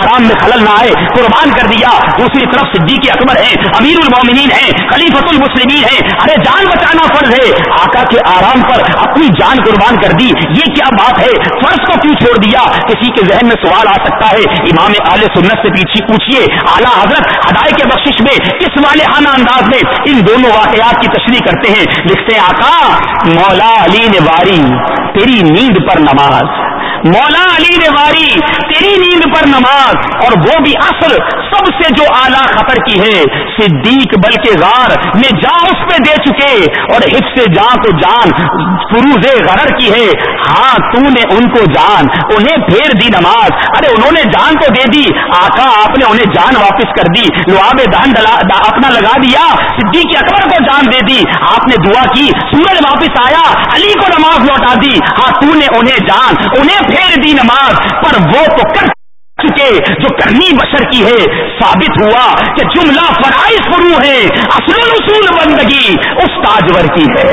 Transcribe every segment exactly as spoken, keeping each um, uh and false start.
आराम में खलल ना आए कुर्बान कर दिया। दूसरी तरफ सिद्दीक अकबर है, अमीरुल मोमिनीन है, खलीफतुल मुस्लिमीन है, अरे जान बचाना फर्ज है, आका के आराम पर अपनी जान कुर्बान कर दी, ये क्या बात है? फर्ज को क्यों छोड़ दिया? किसी के जहन में सवाल आ सकता है। इमाम आले सुन्नत से पीछे पूछिए, आला हजरत हदाये के बख्शिश में किस वाले खाना अंदाज में इन दोनों वाकयात की तशरीह करते हैं। लिखते हैं, आका मौला अली ने वारी तेरी नींद पर नमाज, मौला अली ने वारी तेरी नींद पर नमाज, और वो भी असर सबसे जो आला खतर की है, सिद्दीक बल्कि गार में जा उस पे दे चुके, और हिफ्स से जा को जान फुरूज़े गरर की है। हाँ तूने उनको जान, उन्हें फेर दी नमाज, अरे उन्होंने जान तो दे दी, आका आपने उन्हें जान वापस कर दी, लुआबे दान अपना लगा दिया, सिद्दीक अकबर को जान दे दी, आपने दुआ की, सूरज वापस आया, अली को नमाज लौटा दी। हाँ तूने उन्हें जान, उन्हें फेर दी नमाज, पर वो तो कर चुके जो करनी बशर की है। साबित हुआ कि जुमला फराइज फुरू है, असलुल उसूल बंदगी उस ताजवर की है।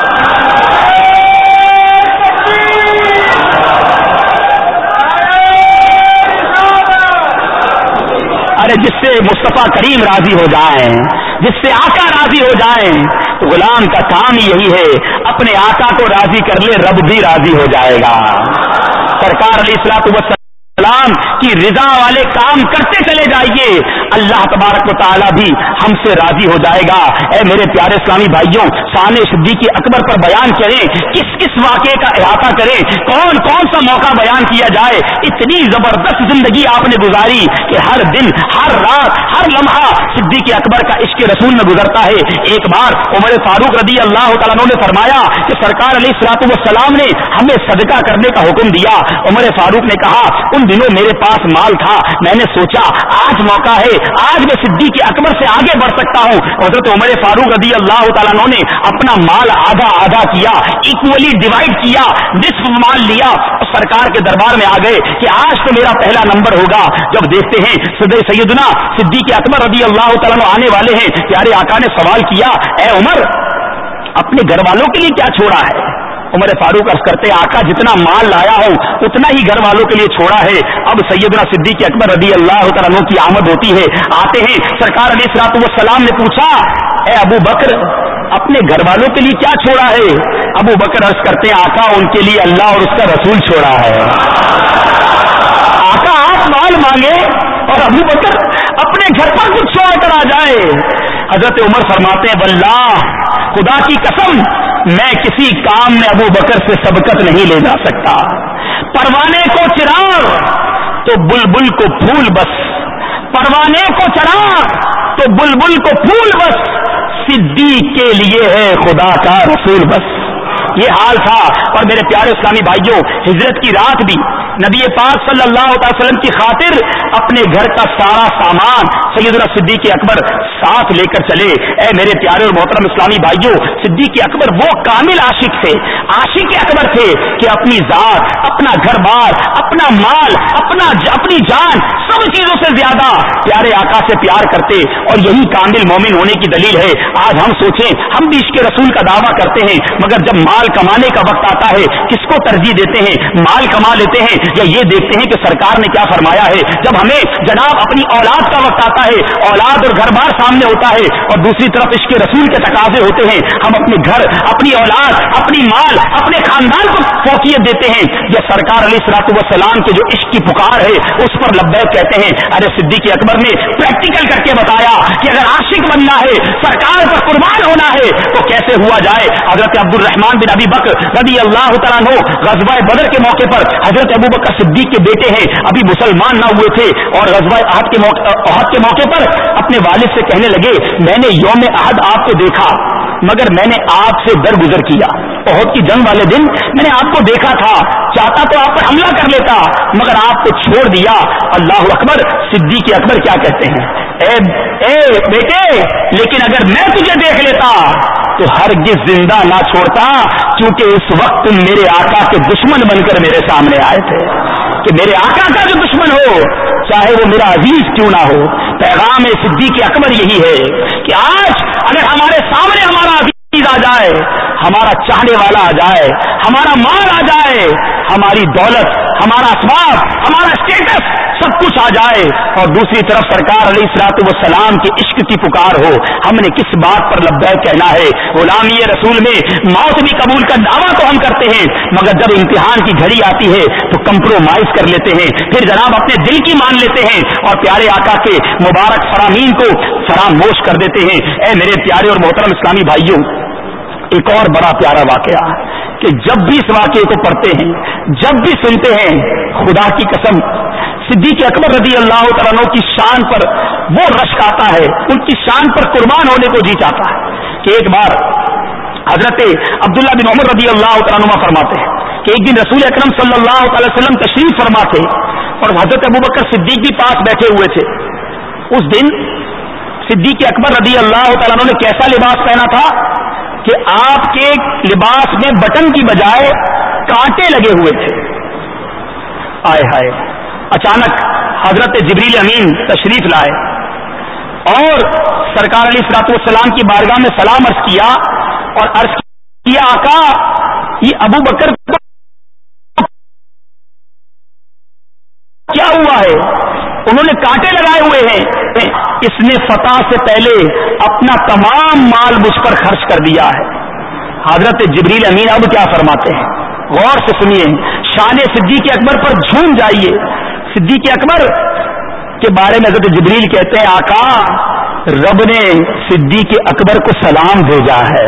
अरे जिससे मुस्तफा करीम राजी हो जाए, जिससे आका राजी हो जाए, तो गुलाम का काम ही यही है, अपने आका को राजी कर ले, रब भी राजी हो जाएगा। सरकार अलैहिस्सलातु वस्सलाम की रिजा वाले काम करते चले जाइए, अल्लाह तबारक व तआला भी हमसे राजी हो जाएगा। ऐ मेरे प्यारे इस्लामी भाइयों, शान सिद्दीक अकबर पर बयान करें, किस किस वाक़े का इहाता करें, कौन कौन सा मौका बयान किया जाए। इतनी जबरदस्त जिंदगी आपने गुजारी कि हर दिन, हर रात, हर लम्हा सिद्दीक अकबर का इश्क रसूल में गुजरता है। एक बार उमर फारूक रदी अल्लाह तआला अन्हु ने फरमाया कि सरकार अलैहिस्सलातु वस्सलाम ने हमें सदका करने का हुक्म दिया। उमर फारूक ने कहा, उन दिनों मेरे पास माल था, मैंने सोचा आज मौका है, आज मैं सिद्दीक अकबर से आगे बढ़ सकता हूं। हज़रत उमर फारूक रदी अल्लाह तआला अन्हु ने अपना माल आधा आधा किया, इक्वली डिवाइड किया, निस्फ माल लिया और सरकार के दरबार में आ गए कि आज तो मेरा पहला नंबर होगा। जब देखते हैं सदर सैयदना सिद्दीक अकबर रदी अल्लाह तआला अन्हु आने वाले हैं, प्यारे आका ने सवाल किया, ए उमर अपने घर वालों के लिए क्या छोड़ा है? उमर फारूक अर्ज करते, आका जितना माल लाया हूं उतना ही घर वालों के लिए छोड़ा है। अब सैयदना सिद्दीक अकबर रदी अल्लाह तआला अन्हु की आमद होती है, आते हैं, सरकार अलैहिस्सलातु वस्सलाम ने पूछा, ए अबू बकर अपने घर वालों के लिए क्या छोड़ा है? अबू बकर अर्ज करते हैं, आका उनके लिए अल्लाह और उसका रसूल छोड़ा है। आका आप माल मांगे और अबू बकर अपने घर पर कुछ छोड़ कर आ जाए। हजरत उमर फरमाते हैं, वल्लाह खुदा की कसम मैं किसी काम में अबू बकर से सबकत नहीं ले जा सकता। परवाने को चिराग तो बुलबुल को फूल बस, परवाने को चिराग तो बुलबुल को फूल बस, सिद्दीक के लिए है खुदा का रसूल बस। ये हाल था। और मेरे प्यारे इस्लामी भाइयों, हिजरत की रात भी नबी पाक सल्लल्लाहु अलैहि वसल्लम की खातिर अपने घर का सारा सामान सैयदना सिद्दीक अकबर साथ लेकर चले। ऐ मेरे प्यारे और मोहतरम इस्लामी भाइयों, सिद्दीक अकबर वो कामिल आशिक थे, आशिक अकबर थे कि अपनी जात, अपना घर बार, अपना माल, अपना अपनी जान, सब चीजों से ज्यादा प्यारे आका से प्यार करते। और यही कामिल मोमिन होने की दलील है। आज हम सोचें, हम भी इश्क़ रसूल का दावा करते हैं, मगर जब माल कमाने का वक्त आता है किसको तरजीह देते हैं? माल कमा लेते हैं या ये देखते हैं कि सरकार ने क्या फरमाया है? जब हमें जनाब अपनी औलाद का वक्त आता है, औलाद और घर बार सामने होता है, और दूसरी तरफ इश्क़ रसूल के तकाजे होते हैं, हम अपने घर, अपनी औलाद, अपनी माल, अपने खानदान को फौकियत देते हैं। यह सरकार अलैहिस्सलातु वस्सलाम के जो इश्क़ की पुकार है उस पर लब्बैक कहते हैं। अरे सिद्दीक अकबर ने प्रैक्टिकल करके बताया कि अगर आशिक बनना है, सरकार पर कुर्बान होना है, तो कैसे हुआ जाए। हजरत अब्दुल रहमान बिन अबी बकर रज़ी अल्लाह तआला अन्हु ग़ज़वा बदर के मौके पर, हजरत अबू बकर सिद्दीक के बेटे हैं, अभी मुसलमान ना हुए थे, और ग़ज़वा अहद के मौके अहद के मौके पर अपने वालिद से कहने लगे, मैंने यौम अहद आपको देखा मगर मैंने आपसे दरगुजर किया। ओहद की जंग वाले दिन मैंने आपको देखा था, चाहता तो आप पर हमला कर लेता, मगर आपको छोड़ दिया। अल्लाह अकबर। सिद्दीक अकबर क्या कहते हैं, ए, ए बेटे, लेकिन अगर मैं तुझे देख लेता तो हरगिज जिंदा ना छोड़ता, क्योंकि इस वक्त तुम मेरे आका के दुश्मन बनकर मेरे सामने आए थे। कि मेरे आका का जो दुश्मन हो, चाहे वो मेरा अजीज क्यों ना हो। पैगाम सिद्दीक अकबर यही है कि आज अगर हमारे सामने हमारा अजीज आ जाए, हमारा चाहने वाला आ जाए, हमारा माल आ जाए, हमारी दौलत, हमारा असबाब, हमारा स्टेटस सब कुछ आ जाए और दूसरी तरफ सरकार अलैहिस्सलातु वस्सलाम के इश्क की पुकार हो, हमने किस बात पर लब्बैक कहना है? गुलामी रसूल में मौत भी कबूल का दावा तो हम करते हैं, मगर जब इम्तिहान की घड़ी आती है तो कंप्रोमाइज कर लेते हैं, फिर जनाब अपने दिल की मान लेते हैं और प्यारे आका के मुबारक फरामीन को फरामोश कर देते हैं। ए मेरे प्यारे और मोहतरम इस्लामी भाइयों, एक और बड़ा प्यारा वाकया कि जब भी इस वाकये को पढ़ते हैं, जब भी सुनते हैं, खुदा की कसम सिद्दीक़ अकबर रज़ी अल्लाह तआला अन्हु की शान पर वो रश्क आता है, उनकी शान पर कुर्बान होने को जी चाहता है कि एक बार हजरत अब्दुल्ला बिन उमर रज़ी अल्लाह तआला अन्हुमा फरमाते हैं कि एक दिन रसूल अकरम सल्लल्लाहु अलैहि वसल्लम तशरीफ फरमा थे और हजरत अबू बकर सिद्दीक भी पास बैठे हुए थे। उस दिन सिद्दीक़ अकबर रज़ी अल्लाह तआला अन्हु ने कैसा लिबास पहना था कि आपके लिबास में बटन की बजाय कांटे लगे हुए थे। आए हाय, अचानक हजरत जिब्रील अमीन तशरीफ लाए और सरकार अलैहिस्सलातु वस्सलाम की बारगाह में सलाम अर्ज किया और अर्ज किया, आका ये अबू बकर क्या हुआ है? उन्होंने कांटे लगाए हुए हैं, इसने फतह से पहले अपना तमाम माल मुझ पर खर्च कर दिया है। हजरत जिब्रील अमीन अब क्या फरमाते हैं, गौर से सुनिए, शान सिद्दीक़ अकबर पर झूम जाइए। सिद्दीक़ अकबर के बारे में हजरत जिब्रील कहते हैं, आका रब ने सिद्दीक़ अकबर को सलाम भेजा है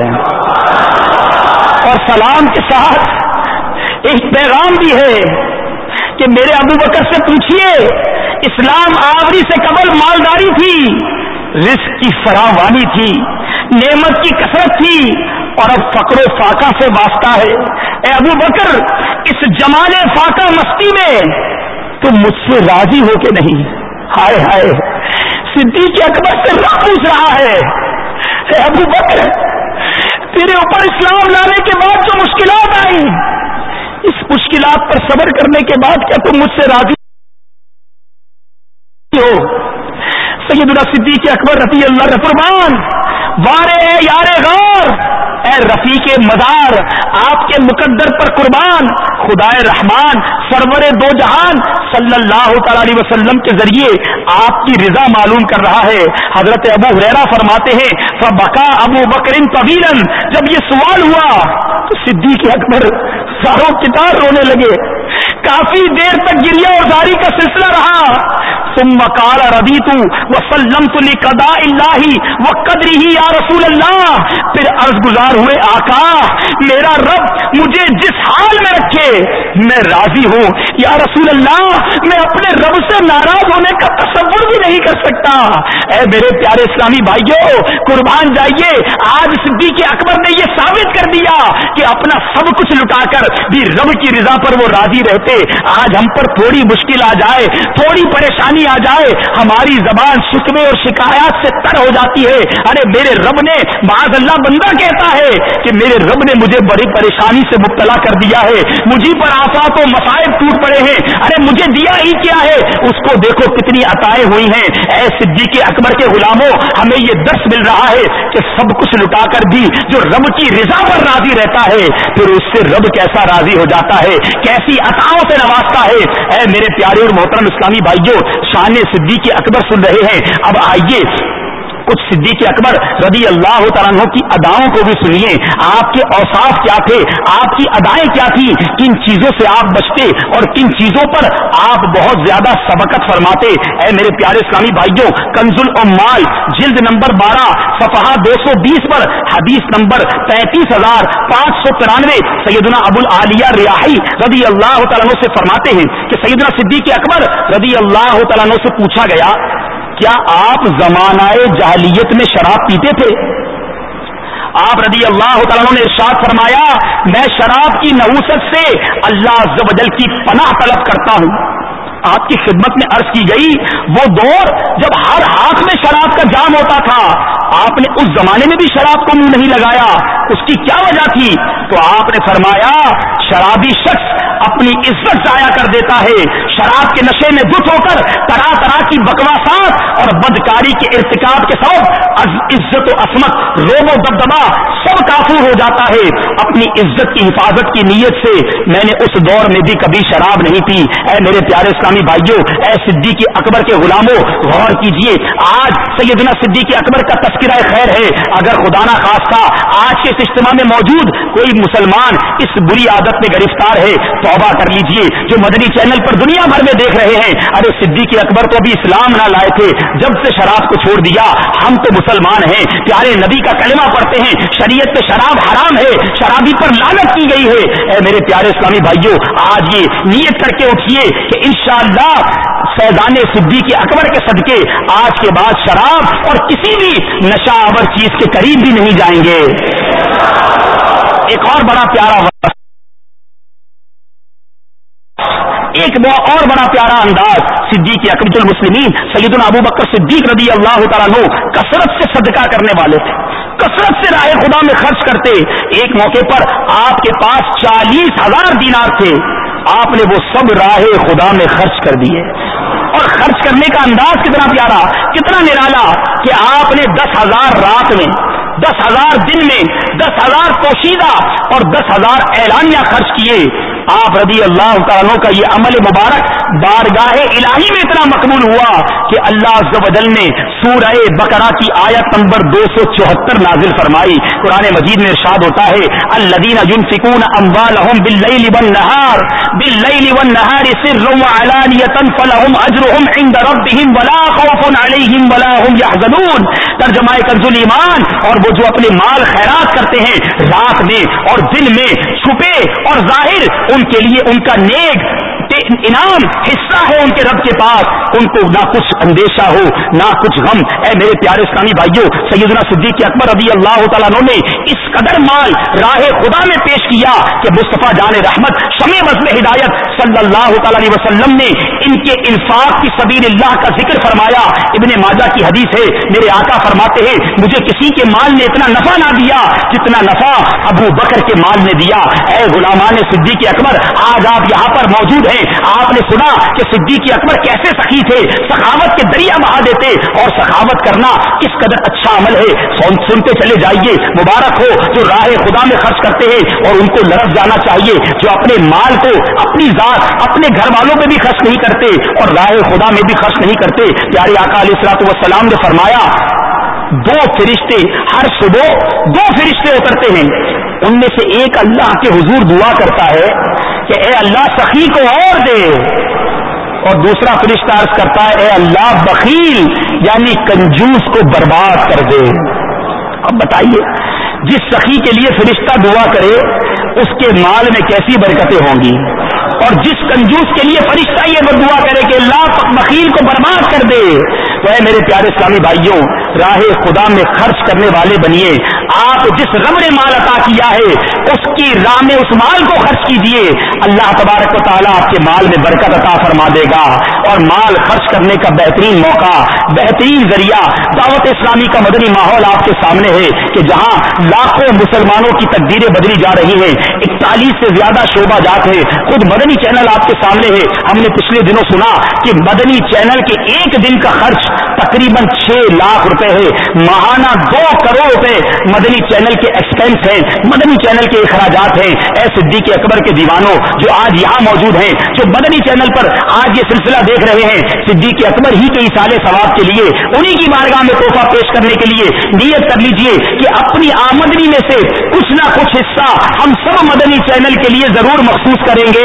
और सलाम के साथ एक पैगाम भी है कि मेरे अबू बकर से पूछिए, इस्लाम आवरी से कबल मालदारी थी, रिस्क की फरावानी थी, नेमत की कसरत थी और अब फकरो फाका से वास्ता है। ए अबू बकर, इस जमाले फाका मस्ती में तुम मुझसे राजी हो के नहीं? हाय हाय, सिद्दीक़ अकबर से रब पूछ रहा है, ए अबू बकर, तेरे ऊपर इस्लाम लाने के बाद जो मुश्किलात आई, इस मुश्किलात पर सब्र करने के बाद क्या तुम मुझसे राजी हो? सैयदना सिद्दीक़ अकबर रज़ी अल्लाह कुर्बान, वारे ए यारे गौर, ए रफीके मदार, आपके मुकद्दर पर कुर्बान, खुदाए रहमान सरवरे दो जहान सल्लल्लाहु तआला अलैहि वसल्लम के जरिए आपकी रिजा मालूम कर रहा है। हजरत अबू हुरैरा फरमाते हैं, फबका अबू बकरिन तवीलन, जब ये सवाल हुआ तो सिद्दीक़ अकबर सारों कितार रोने लगे। काफी देर तक गिरिया और जारी का सिलसिला रहा। सुम्मा क़ाल रदीतु व सल्लमतु लिक़दाइल्लाहि व क़दरिही या रसूल अल्लाह, फिर अर्ज गुजार हुए, आका मेरा रब मुझे जिस हाल में रखे मैं राजी हूँ। या रसूल अल्लाह, मैं अपने रब से नाराज होने का तसव्वुर भी नहीं कर सकता। ऐ मेरे प्यारे इस्लामी भाइयों, कुर्बान जाइए, आज सिद्दीक़ अकबर ने यह साबित कर दिया कि अपना सब कुछ लुटाकर भी रब की रिजा पर वो राजी रहते। आज हम पर थोड़ी मुश्किल आ जाए, थोड़ी परेशानी आ जाए, हमारी जबान शिकवे और शिकायत से तर हो जाती है। अरे मेरे रब ने, माज़अल्लाह बंदा कहता है कि मेरे रब ने मुझे बड़ी परेशानी से मुब्तला कर दिया है, मुझी पर आफात और मसाइब टूट पड़े हैं, अरे मुझे दिया ही क्या है, उसको देखो कितनी अताएं हुई हैं। ऐ सिद्दीक़ अकबर के गुलामों, हमें ये दर्स मिल रहा है कि सब कुछ लुटाकर भी जो रब की रिजा पर राजी रहता है, फिर उससे रब कैसा राजी हो जाता है, कैसी अताओं से नवाजता है। ऐ मेरे प्यारे और मोहतरम इस्लामी भाइयों, शान सिद्दीक़ अकबर सुन रहे हैं। अब आइए कुछ सिद्दीक़ अकबर रज़ी अल्लाह तआला अन्हु की अदाओं को भी सुनिए। आपके औसाफ क्या थे, आपकी अदाएं क्या थी, किन चीजों से आप बचते और किन चीजों पर आप बहुत ज्यादा सबकत फरमाते। ऐ मेरे प्यारे इस्लामी भाइयों, कंजुल उम्माल जिल्द नंबर बारह सफहा दो सौ बीस पर हदीस नंबर पैंतीस हजार पांच सौ तिरानवे सैयदना अबुल आलिया रियाही रज़ी अल्लाह तआला अन्हु से फरमाते हैं कि सैयदना सिद्दीक़ अकबर रज़ी अल्लाह तआला अन्हु से पूछा गया, क्या आप जमानाए जाहिलियत में शराब पीते थे? आप रज़ी अल्लाह तआला अन्हु ने इरशाद फरमाया, मैं शराब की नहूसत से अल्लाह अज़्ज़ व जल की पनाह तलब करता हूं। आपकी खिदमत में अर्ज की गई, वो दौर जब हर हाथ में शराब का जाम होता था, आपने उस जमाने में भी शराब को मुंह नहीं लगाया, उसकी क्या वजह थी? तो आपने फरमाया, शराबी शख्स अपनी इज्जत जाया कर देता है, शराब के नशे में धुत होकर तरह तरह की बकवासात اور بدکاری کے ارتکاب کے سبب عزت و عصمت، روب و دبدبا سب کافور ہو جاتا ہے۔ اپنی عزت کی حفاظت کی نیت سے میں نے اس دور میں بھی کبھی شراب نہیں پی۔ اے میرے پیارے اسلامی بھائیوں، اے صدیق اکبر کے غلاموں، غور کیجئے، آج سیدنا صدیق اکبر کا تذکرہ خیر ہے۔ اگر خدا نہ خواستہ آج کے اس اجتماع میں موجود کوئی مسلمان اس بری عادت میں گرفتار ہے، توبہ کر لیجئے۔ جو مدنی چینل پر دنیا بھر میں دیکھ رہے ہیں، ارے صدیق اکبر تو ابھی اسلام نہ لائے تھے، جب سے شراب کو چھوڑ دیا، ہم تو مسلمان ہیں، پیارے نبی کا کلمہ پڑھتے ہیں، شریعت میں شراب حرام ہے، شرابی پر لعنت کی گئی ہے۔ اے میرے پیارے اسلامی بھائیوں، آج یہ نیت کر کے اٹھیے کہ انشاءاللہ فیضان صدیق اکبر کے صدقے آج کے بعد شراب اور کسی بھی نشہ آور چیز کے قریب بھی نہیں جائیں گے۔ ایک اور بڑا پیارا ایک اور بڑا پیارا انداز صدیق اکبر المسلمین سیدنا ابو بکر صدیق رضی اللہ تعالیٰ عنہ کثرت سے صدقہ کرنے والے تھے، کثرت سے راہ خدا میں خرچ کرتے۔ ایک موقع پر آپ کے پاس چالیس ہزار دینار تھے، آپ نے وہ سب راہ خدا میں خرچ کر دیے، اور خرچ کرنے کا انداز کتنا پیارا، کتنا نرالا کہ آپ نے دس ہزار رات میں، دس ہزار دن میں، دس ہزار پوشیدہ اور دس ہزار اعلانیہ خرچ کیے۔ آپ رضی اللہ تعالیٰ کا یہ عمل مبارک بارگاہ الہی میں اتنا مقبول ہوا کہ اللہ عز و جل نے سورہ بقرہ کی آیت نمبر دو سو چوہتر نازل فرمائی۔ قرآن مجید میں ارشاد ہوتا ہے، الذین ينفقون اموالهم باللیل والنہار باللیل والنہار سرا وعلانیۃ فلہم اجرہم عند ربہم ولا خوف علیہم ولا هم يحزنون۔ ترجمہ کنز الایمان، اور وہ جو اپنے مال خیرات کرتے ہیں رات میں اور دن میں، چھپے اور ظاہر، ان کے لیے ان کا نیک انعام حصہ ہے ان کے رب کے پاس، ان کو نہ کچھ اندیشہ ہو نہ کچھ غم۔ اے میرے پیارے اسلامی بھائیوں، سیدنا صدیق اکبر رضی اللہ تعالیٰ عنہ نے اس قدر مال راہ خدا میں پیش کیا کہ مصطفیٰ جان رحمت شمع بزم ہدایت صلی اللہ تعالیٰ علیہ وسلم نے ان کے انفاق کی سبیل اللہ کا ذکر فرمایا۔ ابن ماجہ کی حدیث ہے، میرے آقا فرماتے ہیں مجھے کسی کے مال نے اتنا نفع نہ دیا جتنا نفع ابو بکر کے مال نے دیا۔ اے غلامان صدیق اکبر، آج آپ یہاں پر موجود ہیں، آپ نے سنا کہ صدیق اکبر کیسے سخی تھے، سخاوت کے دریا بہا دیتے، اور سخاوت کرنا کس قدر اچھا عمل ہے، سنتے چلے جائیے۔ مبارک ہو جو راہ خدا میں خرچ کرتے ہیں، اور ان کو لرز جانا چاہیے جو اپنے مال کو اپنی ذات اپنے گھر والوں پہ بھی خرچ نہیں کرتے اور راہ خدا میں بھی خرچ نہیں کرتے۔ پیارے آقا علیہ الصلوۃ والسلام نے فرمایا، دو فرشتے ہر صبح دو فرشتے اترتے ہیں، ان میں سے ایک اللہ کے حضور دعا کرتا ہے کہ اے اللہ سخی کو اور دے، اور دوسرا فرشتہ عرض کرتا ہے اے اللہ بخیل یعنی کنجوس کو برباد کر دے۔ اب بتائیے، جس سخی کے لیے فرشتہ دعا کرے اس کے مال میں کیسی برکتیں ہوں گی، اور جس کنجوس کے لیے فرشتہ یہ دعا کرے کہ اللہ بخیل کو برباد کر دے۔ تو اے میرے پیارے اسلامی بھائیوں، راہ خدا میں خرچ کرنے والے بنیے۔ آپ جس رب نے مال عطا کیا ہے اس کی راہ میں اس مال کو خرچ کیجیے، اللہ تبارک و تعالیٰ آپ کے مال میں برکت عطا فرما دے گا۔ اور مال خرچ کرنے کا بہترین موقع، بہترین ذریعہ دعوت اسلامی کا مدنی ماحول آپ کے سامنے ہے کہ جہاں لاکھوں مسلمانوں کی تقدیریں بدلی جا رہی ہیں، اکتالیس سے زیادہ شعبہ جات ہیں، خود مدنی چینل آپ کے سامنے ہے۔ ہم نے پچھلے دنوں سنا کہ مدنی چینل کے ایک دن کا خرچ تقریباً چھ لاکھ روپے ہے، ماہانہ دو کروڑ روپے مدنی چینل کے ایکسپینس ہیں، مدنی چینل کے اخراجات ہیں۔ اے صدیق اکبر کے دیوانوں جو آج یہاں موجود ہیں، جو مدنی چینل پر آج یہ سلسلہ دیکھ رہے ہیں، صدیق اکبر ہی کے ایصال ثواب کے لیے، انہی کی بارگاہ میں تحفہ پیش کرنے کے لیے نیت کر لیجئے کہ اپنی آمدنی میں سے کچھ نہ کچھ حصہ ہم سب مدنی چینل کے لیے ضرور مخصوص کریں گے۔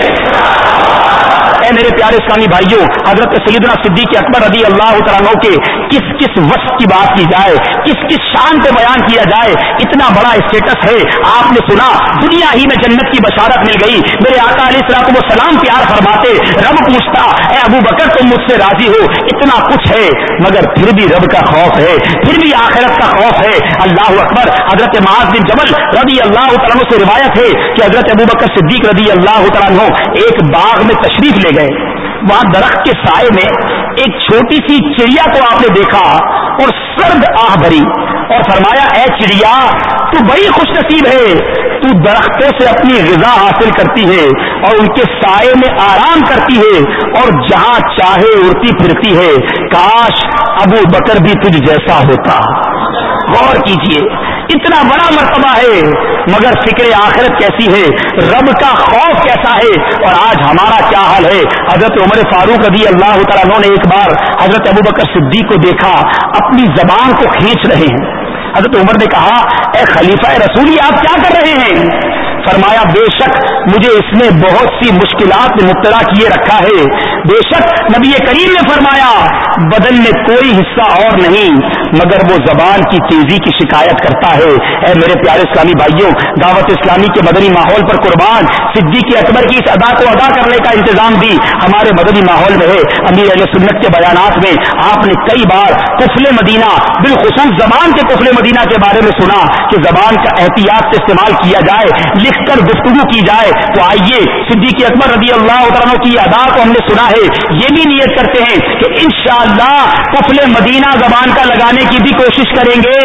اے میرے پیارے اسلامی بھائیوں، حضرت سیدنا صدیق اکبر رضی اللہ تعالیٰ عنہ کے کس کس وصف کی بات کی جائے، کس کس شان پہ بیان کیا جائے، اتنا بڑا اسٹیٹس ہے۔ آپ نے سنا دنیا ہی میں جنت کی بشارت مل گئی، میرے آقا علیہ الصلوۃ والسلام پیار فرماتے، رب پوچھتا اے ابو بکر تم مجھ سے راضی ہو، اتنا کچھ ہے مگر پھر بھی رب کا خوف ہے، پھر بھی آخرت کا خوف ہے۔ اللہ اکبر۔ حضرت معاذ بن جبل رضی اللہ تعالیٰ عنہ سے روایت ہے کہ حضرت ابو بکر صدیق رضی اللہ تعالیٰ عنہ ایک باغ میں تشریف لے گئے، وہاں درخت کے سائے میں ایک چھوٹی سی چڑیا کو آپ نے دیکھا اور سرد آہ بھری، اور فرمایا اے چڑیا تو بڑی خوش نصیب ہے، تو درختوں سے اپنی غذا حاصل کرتی ہے اور ان کے سائے میں آرام کرتی ہے اور جہاں چاہے اڑتی پھرتی ہے، کاش ابو بکر بھی تجھ جیسا ہوتا. غور کیجئے، اتنا بڑا مرتبہ ہے مگر فکر آخرت کیسی ہے، رب کا خوف کیسا ہے. اور آج ہمارا کیا حال ہے. حضرت عمر فاروق رضی اللہ تعالیٰ عنہ نے ایک بار حضرت ابو بکر صدیق کو دیکھا اپنی زبان کو کھینچ رہے ہیں. حضرت عمر نے کہا اے خلیفہ رسولی آپ کیا کر رہے ہیں؟ فرمایا بے شک مجھے اس نے بہت سی مشکلات میں مبتلا کیے رکھا ہے. بے شک نبی کریم نے فرمایا بدن میں کوئی حصہ اور نہیں مگر وہ زبان کی تیزی کی شکایت کرتا ہے. اے میرے پیارے اسلامی بھائیوں، دعوت اسلامی کے مدنی ماحول پر قربان صدیق اکبر کی اس ادا کو ادا کرنے کا انتظام بھی ہمارے مدنی ماحول میں ہے. امیر اہل سنت کے بیانات میں آپ نے کئی بار قفل مدینہ، بالخصوص زبان کے قفل مدینہ کے بارے میں سنا کہ زبان کا احتیاط سے استعمال کیا جائے، لکھ کر گفتگو کی جائے. تو آئیے صدیق اکبر رضی اللہ عنہ کی ادا کو ہم نے سنا ہے، یہ بھی نیت کرتے ہیں کہ انشاءاللہ قفل مدینہ زبان کا لگانے کی بھی کوشش کریں گے.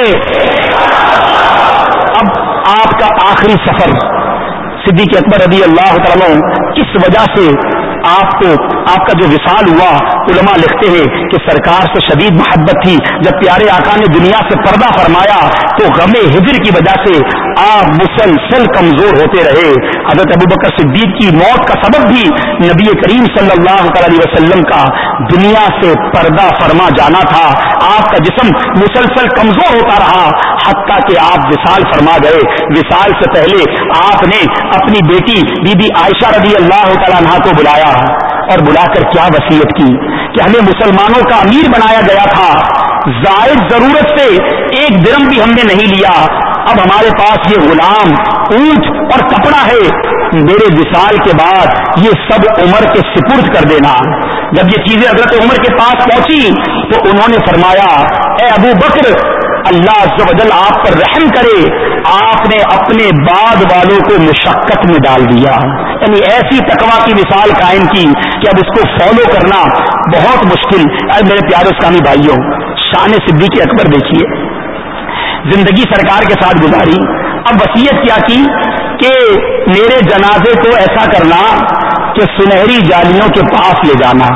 اب آپ کا آخری سفر صدیق اکبر رضی اللہ عنہ کس وجہ سے آپ کو آپ کا جو وصال ہوا، علماء لکھتے ہیں کہ سرکار سے شدید محبت تھی. جب پیارے آقا نے دنیا سے پردہ فرمایا تو غم ہجر کی وجہ سے آپ مسلسل کمزور ہوتے رہے. حضرت ابوبکر صدیق کی موت کا سبب بھی نبی کریم صلی اللہ علیہ وسلم کا دنیا سے پردہ فرما جانا تھا. آپ کا جسم مسلسل کمزور ہوتا رہا حتیٰ کہ آپ وصال فرما گئے. وصال سے پہلے آپ نے اپنی بیٹی بی بی عائشہ رضی اللہ تعالیٰ عنہا کو بلایا اور بلا کر کیا وصیت کی کہ ہمیں مسلمانوں کا امیر بنایا گیا تھا، زائد ضرورت سے ایک درم بھی ہم نے نہیں لیا، اب ہمارے پاس یہ غلام، اونٹ اور کپڑا ہے، میرے وصال کے بعد یہ سب عمر کے سپرد کر دینا. جب یہ چیزیں حضرت عمر کے پاس پہنچی تو انہوں نے فرمایا اے ابو بکر اللہ عز و جل آپ پر رحم کرے، آپ نے اپنے بعد والوں کو مشقت میں ڈال دیا. یعنی ایسی تقویٰ کی مثال قائم کی کہ اب اس کو فالو کرنا بہت مشکل. اے میرے پیارے اسلامی بھائیوں، شان صدیق اکبر دیکھیے، زندگی سرکار کے ساتھ گزاری، اب وصیت کیا کی کہ میرے جنازے کو ایسا کرنا کہ سنہری جالیوں کے پاس لے جانا،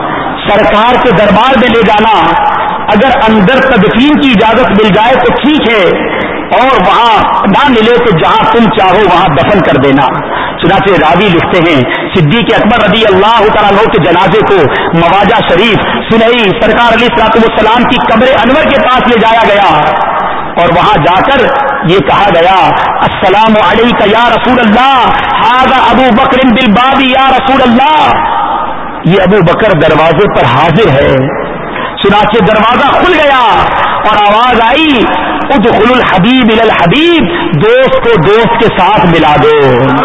سرکار کے دربار میں لے جانا، اگر اندر تدفین کی اجازت مل جائے تو ٹھیک ہے اور وہاں نہ ملے تو جہاں تم چاہو وہاں دفن کر دینا. چنانچہ راوی لکھتے ہیں صدیق اکبر رضی اللہ تعالیٰ عنہ کے جنازے کو مواجہ شریف سنہری سرکار علیہ الصلوۃ والسلام کی قبر انور کے پاس لے جایا گیا اور وہاں جا کر یہ کہا گیا السلام علیک یا رسول اللہ، ھذا ابو بکر بالباب یا رسول اللہ، یہ ابو بکر دروازے پر حاضر ہے. چنانچہ دروازہ کھل گیا اور آواز آئی ادخل الحبیب الی الحبیب، دوست کو دوست کے ساتھ ملا دو.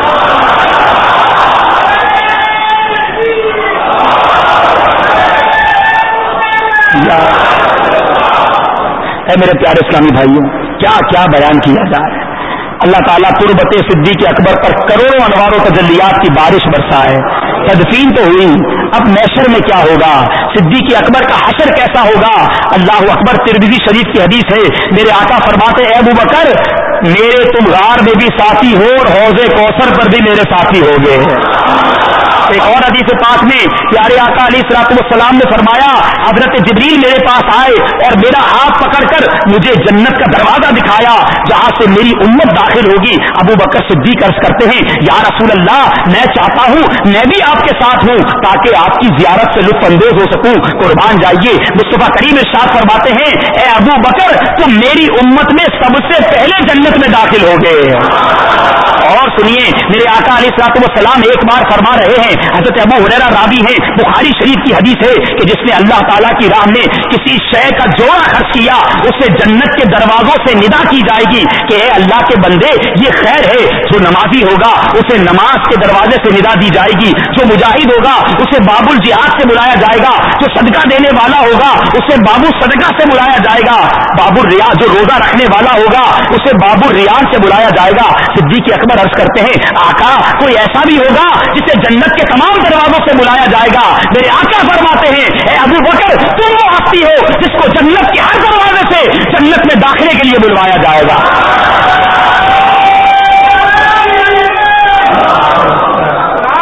اے میرے پیارے اسلامی بھائیوں، کیا کیا بیان کیا جائے. اللہ تعالیٰ تربت صدیق اکبر پر کروڑوں انوار و تجلیات کی بارش برسائے. تدفین تو ہوئی، اب محشر میں کیا ہوگا، صدیق اکبر کا حشر کیسا ہوگا. اللہ اکبر. ترمذی شریف کی حدیث ہے، میرے آقا فرماتے اے ابو بکر میرے تم غار میں بھی ساتھی ہو اور حوض کوثر پر بھی میرے ساتھی ہو گئے. ایک اور حدیث پاک میں پیارے آقا علیہ الصلوۃ والسلام نے فرمایا حضرت جبریل میرے پاس آئے اور میرا ہاتھ پکڑ کر مجھے جنت کا دروازہ دکھایا جہاں سے میری امت داخل ہوگی. ابو بکر صدیق عرض کرتے ہیں یا رسول اللہ میں چاہتا ہوں میں بھی آپ کے ساتھ ہوں تاکہ آپ کی زیارت سے لطف اندوز ہو سکوں. قربان جائیے. مصطفیٰ کریم ارشاد فرماتے ہیں اے ابو بکر تم میری امت میں سب سے پہلے جنت میں داخل ہو گئے. اور سنیے میرے آقا علیہ الصلوۃ والسلام ایک بار فرما رہے ہیں، حضرت ابو ہریرہ راوی ہے، بخاری شریف کی حدیث ہے کہ جس نے اللہ تعالیٰ کی راہ میں کسی شے کا جوڑا خرچ کیا اسے جنت کے دروازوں سے ندا کی جائے گی کہ اے اللہ کے بندے یہ خیر ہے. جو نمازی ہوگا اسے نماز کے دروازے سے ندا دی جائے گی، جو مجاہد ہوگا اسے باب الجہاد سے بلایا جائے گا، جو صدقہ دینے والا ہوگا اسے باب الصدقہ سے بلایا جائے گا، باب الریا جو روزہ رکھنے والا ہوگا اسے باب الریان سے بلایا جائے گا. صدیق اکبر عرض کرتے ہیں آقا کوئی ایسا بھی ہوگا جسے جنت کے تمام دروازوں سے بلایا جائے گا. میرے آقا فرماتے ہیں اے ابو بکر تم وہ ہستی ہو جس کو جنت کے ہر دروازے سے جنت میں داخلے کے لیے بلوایا جائے گا.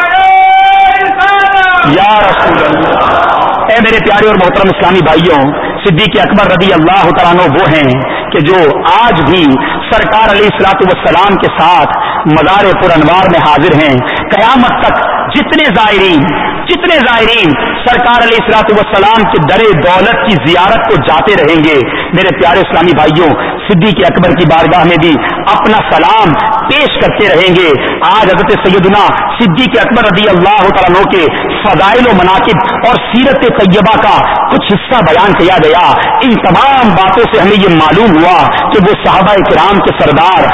یا رسول اللہ. اے میرے پیارے اور محترم اسلامی بھائیوں، صدیق اکبر رضی اللہ تعالیٰ عنہ وہ ہیں کہ جو آج بھی سرکار علیہ الصلوۃ والسلام کے ساتھ مزار پر انوار میں حاضر ہیں. قیامت تک جتنے زائرین جتنے زائرین سرکار علیہ الصلوۃ والسلام کے در دولت کی زیارت کو جاتے رہیں گے. میرے پیارے اسلامی بھائیوں، صدیق اکبر کی بارگاہ میں بھی اپنا سلام پیش کرتے رہیں گے. آج حضرت سیدنا صدیق اکبر رضی اللہ تعالیٰ عنہ کے فضائل و مناقب اور سیرت طیبہ کا کچھ حصہ بیان کیا گیا. ان تمام باتوں سے ہمیں یہ معلوم ہوا کہ وہ صحابہ کرام کے سردار،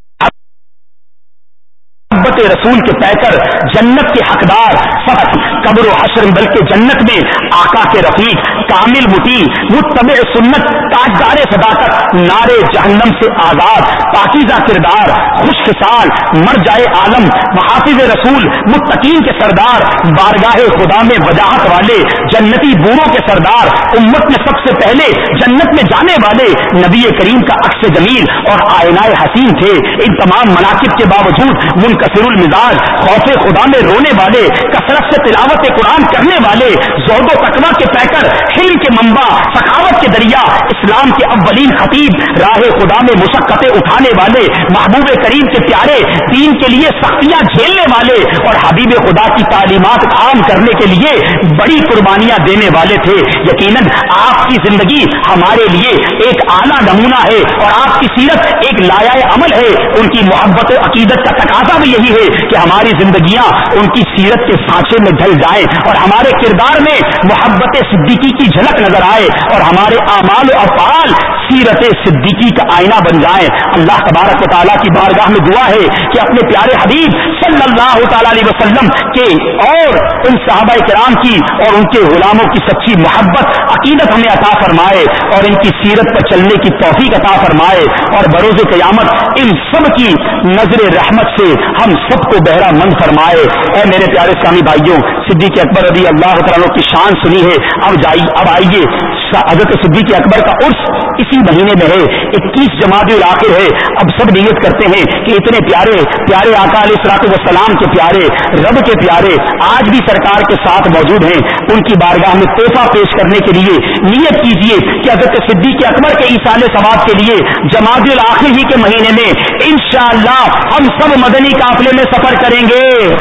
محبت رسول کے پیکر، جنت کے حقدار، فقط قبر و حشر بلکہ جنت میں آقا کے رفیق، کامل مطیع، متبع سنت، تاجدار صداقت، نارے جہنم سے آزاد، پاکیزہ کردار، خوش خصال، مرجع عالم، محافظ رسول، متقین کے سردار، بارگاہ خدا میں وجاہت والے، جنتی بوروں کے سردار، امت میں سب سے پہلے جنت میں جانے والے نبی کریم کا عکس جمیل اور آئینہ حسین تھے. ان تمام مناقب کے باوجود منکسر المزاج، خوف خدا میں رونے والے، کثرت سے تلاوت قرآن کرنے والے، زہد و تقویٰ کے پیکر، حلم کے منبع، سخاوت کے دریا، اسلام کے اولین خطیب، راہ خدا میں مشقتیں اٹھانے والے، محبوب کریم کے پیارے، دین کے لیے سختیاں جھیلنے والے اور حبیب خدا کی تعلیمات عام کرنے کے لیے بڑی قربانیاں دینے والے تھے. یقیناً آپ کی زندگی ہمارے لیے ایک اعلیٰ نمونہ ہے اور آپ کی سیرت ایک لایہ عمل ہے. ان کی محبت و عقیدت کا تقاضا بھی یہی ہے کہ ہماری زندگیاں ان کی سیرت کے سانچے میں ڈھل جائیں اور ہمارے کردار میں محبت صدیقی کی جھلک نظر آئے اور ہمارے اعمال و افعال سیرت صدیقی کا آئینہ بن جائیں. اللہ تبارک و تعالیٰ کی بارگاہ میں دعا ہے کہ اپنے پیارے حبیب صلی اللہ تعالی علیہ وسلم کے اور ان صحابہ کرام کی اور ان کے غلاموں کی سچی محبت عقیدت ہمیں عطا فرمائے اور ان کی سیرت پر چلنے کی توفیق عطا فرمائے اور بروز قیامت ان سب کی نظر رحمت سے ہم سب کو بہرہ مند فرمائے. اے میرے پیارے اسلامی بھائیوں، صدیق اکبر رضی اللہ تعالیٰ کی شان سنی ہے. اب جائیے اب آئیے حضرت صدیق اکبر کا عرس اسی مہینے میں ہے، اکیس جمادی الاخر ہے. اب سب نیت کرتے ہیں کہ اتنے پیارے پیارے آقا علیہ الصلوۃ والسلام کے پیارے، رب کے پیارے آج بھی سرکار کے ساتھ موجود ہیں. ان کی بارگاہ میں تحفہ پیش کرنے کے لیے نیت کیجیے کہ حضرت صدیق اکبر کے ایصال ثواب کے لیے جمادی الاخر ہی کے مہینے میں انشاءاللہ ہم سب مدنی قافلے میں سفر کریں گے.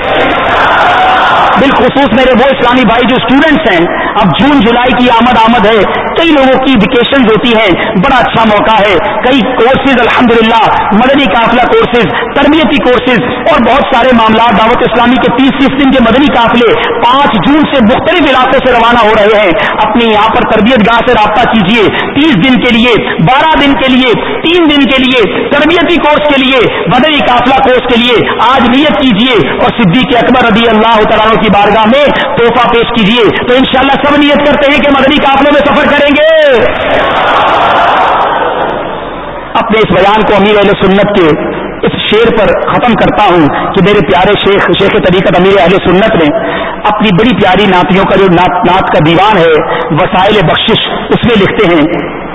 بالخصوص میرے وہ اسلامی بھائی جو اسٹوڈنٹس ہیں، اب جون جولائی کی آمد آمد ہے، کئی لوگوں کی ویکیشنز ہوتی ہیں، بڑا اچھا موقع ہے. کئی کورسز الحمدللہ، مدنی قافلہ کورسز، تربیتی کورسز اور بہت سارے معاملات دعوت اسلامی کے تیس تیس دن کے مدنی قافلے پانچ جون سے مختلف علاقوں سے روانہ ہو رہے ہیں. اپنی یہاں پر تربیت گاہ سے رابطہ کیجیے. تیس دن کے لیے، بارہ دن کے لیے، تین دن کے لیے تربیتی کورس کے لیے، مدنی قافلہ کورس کے لیے آج نیت کیجیے اور صدیق اکبر رضی اللہ تعالیٰ کی بارگاہ میں تحفہ پیش کیجیے. تو انشاءاللہ سب نیت کرتے ہیں کہ مدنی قافلے میں سفر کریں گے. اپنے اس بیان کو امیر اہل سنت کے اس شعر پر ختم کرتا ہوں کہ میرے پیارے شیخ شیخ طریقت امیر اہل سنت نے اپنی بڑی پیاری نعتیوں کا جو نعت, نعت کا دیوان ہے وسائل بخشش، اس میں لکھتے ہیں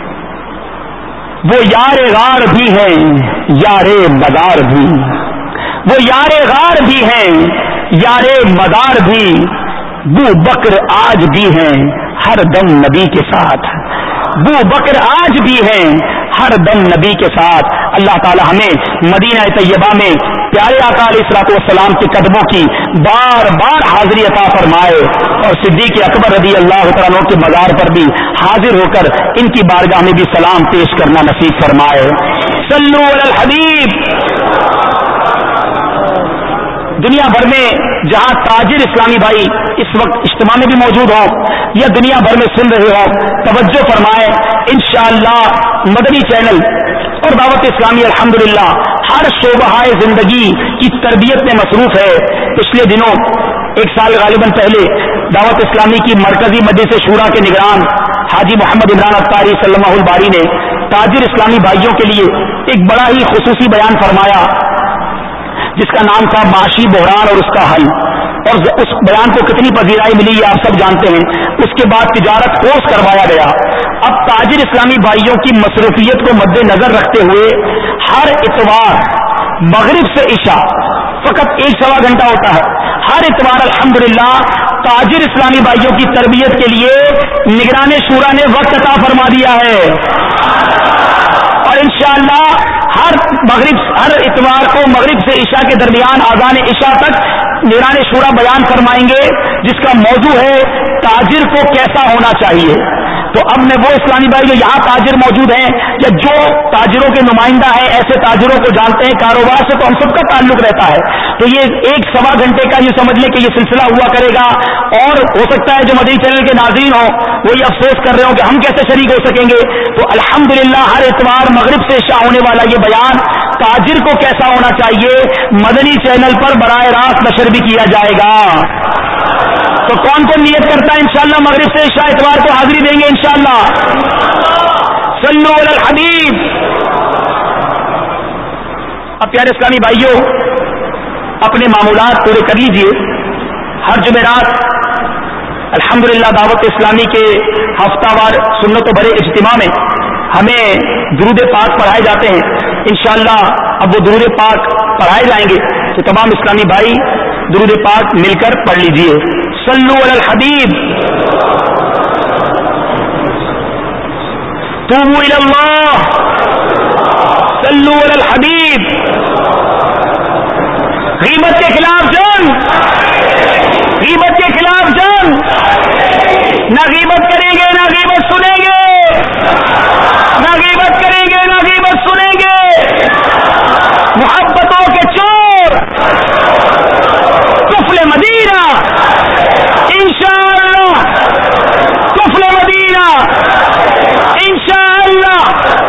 وہ یار غار بھی ہیں یار مدار بھی، وہ یار غار بھی ہیں یار مدار بھی، بو بکر آج بھی ہیں ہر دم نبی کے ساتھ، بو بکر آج بھی ہیں ہر دم نبی کے ساتھ. اللہ تعالی ہمیں مدینہ طیبہ میں پیارے آقا علیہ الصلوۃ والسلام کے قدموں کی بار بار حاضری عطا فرمائے اور صدیق اکبر رضی اللہ تعالیٰ عنہ کے مزار پر بھی حاضر ہو کر ان کی بارگاہ میں بھی سلام پیش کرنا نصیب فرمائے. صلو علی الحبیب. دنیا بھر میں جہاں تاجر اسلامی بھائی اس وقت اجتماع میں بھی موجود ہوں یا دنیا بھر میں سن رہے ہوں، توجہ فرمائیں. انشاءاللہ مدنی چینل اور دعوت اسلامی الحمدللہ ہر شعبہ زندگی کی تربیت میں مصروف ہے. پچھلے دنوں ایک سال غالباً پہلے دعوت اسلامی کی مرکزی مجلس شورا کے نگران حاجی محمد عمران افطاری صلی اللہ الباری نے تاجر اسلامی بھائیوں کے لیے ایک بڑا ہی خصوصی بیان فرمایا جس کا نام تھا معاشی بحران اور اس کا حل. اور اس بیان کو کتنی پذیرائی ملی یہ آپ سب جانتے ہیں. اس کے بعد تجارت کورس کروایا گیا. اب تاجر اسلامی بھائیوں کی مصروفیت کو مد نظر رکھتے ہوئے ہر اتوار مغرب سے عشاء فقط ایک سوا گھنٹہ ہوتا ہے. ہر اتوار الحمدللہ تاجر اسلامی بھائیوں کی تربیت کے لیے نگران شورا نے وقت عطا فرما دیا ہے، اور انشاءاللہ ہر مغرب ہر اتوار کو مغرب سے عشاء کے درمیان اذان عشاء تک نگران شورا بیان فرمائیں گے، جس کا موضوع ہے تاجر کو کیسا ہونا چاہیے۔ تو اب میں وہ اسلامی بھائی جو یہاں تاجر موجود ہیں یا جو تاجروں کے نمائندہ ہیں، ایسے تاجروں کو جانتے ہیں، کاروبار سے تو ہم سب کا تعلق رہتا ہے، تو یہ ایک سوا گھنٹے کا یہ سمجھ لیں کہ یہ سلسلہ ہوا کرے گا، اور ہو سکتا ہے جو مدنی چینل کے ناظرین ہوں وہ یہ افسوس کر رہے ہوں کہ ہم کیسے شریک ہو سکیں گے۔ تو الحمدللہ ہر اتوار مغرب سے عشاء ہونے والا یہ بیان تاجر کو کیسا ہونا چاہیے مدنی چینل پر براہ راست نشر بھی کیا جائے گا۔ تو کون کون نیت کرتا ہے انشاءاللہ مغرب سے عشاء اتوار کو حاضری دیں گے انشاءاللہ؟ صلو علی الحبیب۔ اب پیارے اسلامی بھائیوں، اپنے معمولات پورے کر لیجئے۔ ہر جمعرات الحمدللہ دعوت اسلامی کے ہفتہ وار سنت و بڑے اجتماع میں ہمیں درود پاک پڑھائے جاتے ہیں۔ انشاءاللہ اب وہ درود پاک پڑھائے جائیں گے، تو تمام اسلامی بھائی درود پاک مل کر پڑھ لیجئے۔ صلو علی الحبیب، توبوا الی اللہ، صلو علی الحبیب۔ غیبت کے خلاف جنگ، غیبت کے خلاف جنگ، نہ غیبت کریں گے نہ غیبت سنیں گے، نہ غیبت کریں گے نہ غیبت سنیں گے۔ محبتوں کے چور طفل مدینہ، انشاءاللہ طفل مدینہ، انشاءاللہ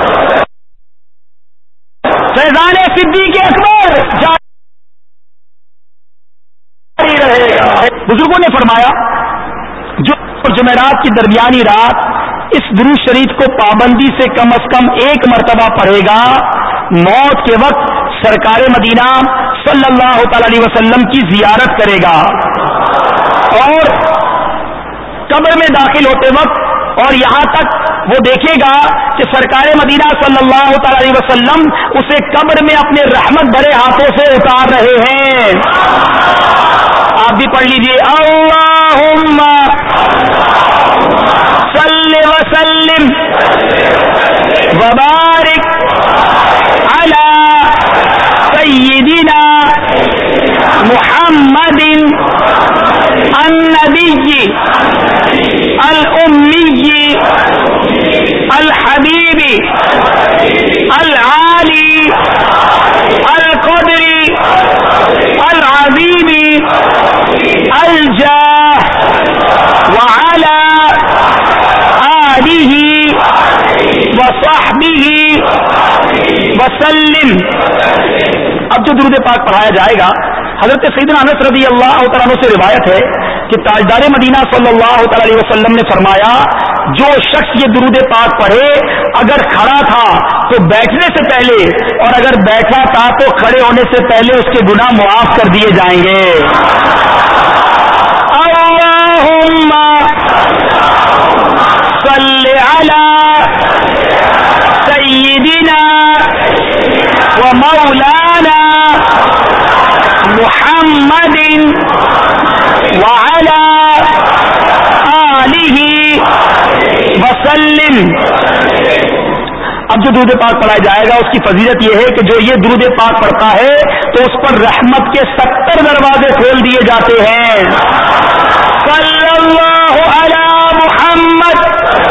فیضان صدیق اکبر جاری رہے گا۔ بزرگوں نے فرمایا جو جمعرات کی درمیانی رات اس درود شریف کو پابندی سے کم از کم ایک مرتبہ پڑھے گا، موت کے وقت سرکار مدینہ صلی اللہ تعالی علیہ وسلم کی زیارت کرے گا، اور قبر میں داخل ہوتے وقت اور یہاں تک وہ دیکھے گا کہ سرکار مدینہ صلی اللہ تعالی علیہ وسلم اسے قبر میں اپنے رحمت بھرے ہاتھوں سے اتار رہے ہیں۔ آپ بھی پڑھ لیجئے، اللہم صلی وسلم وبارک علی سیدنا محمد النبی الامی الحبیب العالی القدر العظیم الجاہ وعلی آلہ وصحبہ وسلم۔ اب جو درود پاک پڑھایا جائے گا، حضرت سیدنا انس رضی اللہ تعالیٰ عنہ سے روایت ہے کہ تاجدار مدینہ صلی اللہ تعالی علیہ وسلم نے فرمایا جو شخص یہ درود پاک پڑھے اگر کھڑا تھا تو بیٹھنے سے پہلے اور اگر بیٹھا تھا تو کھڑے ہونے سے پہلے اس کے گناہ معاف کر دیے جائیں گے۔ اللہم صلی علی سیدنا و مولانا محمد وعلی آلہ وسلم۔ اب جو درود پاک پڑھایا جائے گا اس کی فضیلت یہ ہے کہ جو یہ درود پاک پڑھتا ہے تو اس پر رحمت کے ستر دروازے کھول دیے جاتے ہیں۔ صلی اللہ علی محمد۔